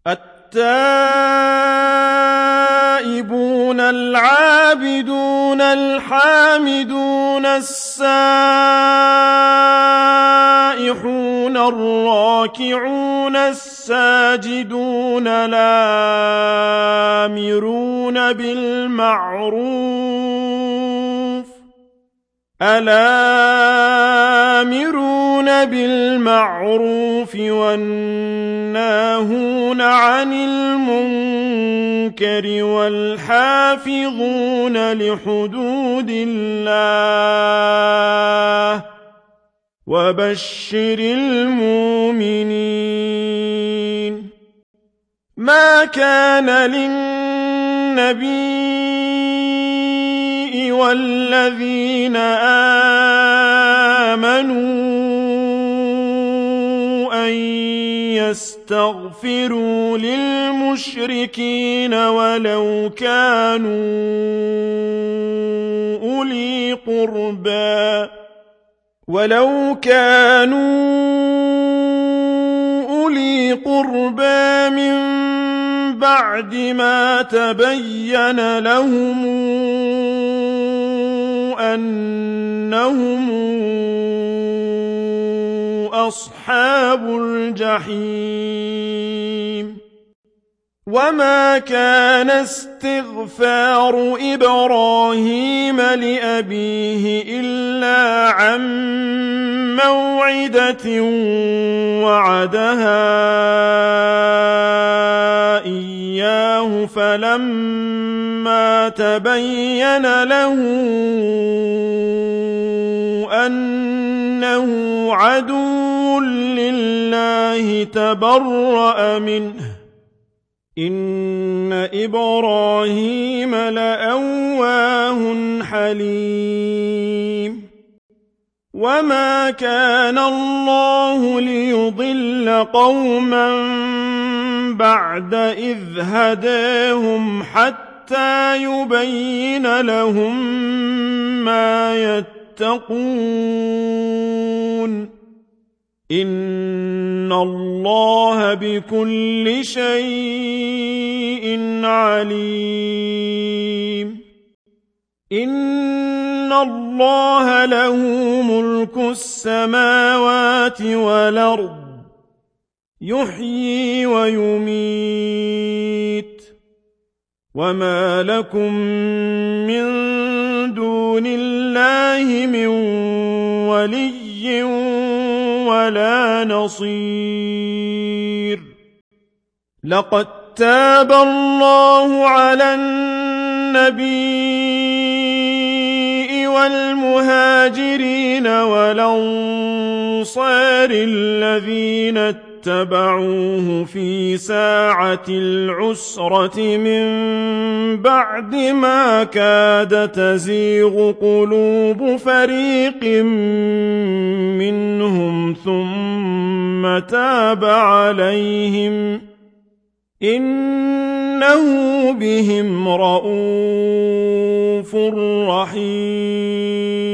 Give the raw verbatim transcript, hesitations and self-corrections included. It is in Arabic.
التائبون العابدون الحامدون السائحون الراكعون الساجدون الآمرون بالمعروف الآمرون بالمعروف والناهون عن المنكر والحافظون لحدود الله وبشر المؤمنين. ما كان للنبي والذين آمنوا أن يستغفروا للمشركين ولو كانوا أولي قربى ولو كانوا أولي قربى من بعد ما تبين لهم أنهم أصحاب الجحيم. وما كان استغفار إبراهيم لأبيه إلا عن موعدة وعدها إياه فلما تبين له أنه عدو لله تبرأ منه إن إبراهيم لأواه حليم. وما كان الله ليضل قوما بعد إذ هداهم حتى يبين لهم ما يتقون إن الله بكل شيء عليم. إن الله له ملك السماوات والأرض يحيي ويميت وما لكم من دون الله من ولي ولا نصير. لقد تاب الله على النبي والمهاجرين والأنصار الذين اتبعوه في ساعة العسرة من بعد ما كاد تزيغ قلوب فريق منهم ثم تاب عليهم إنه بهم رءوف رحيم.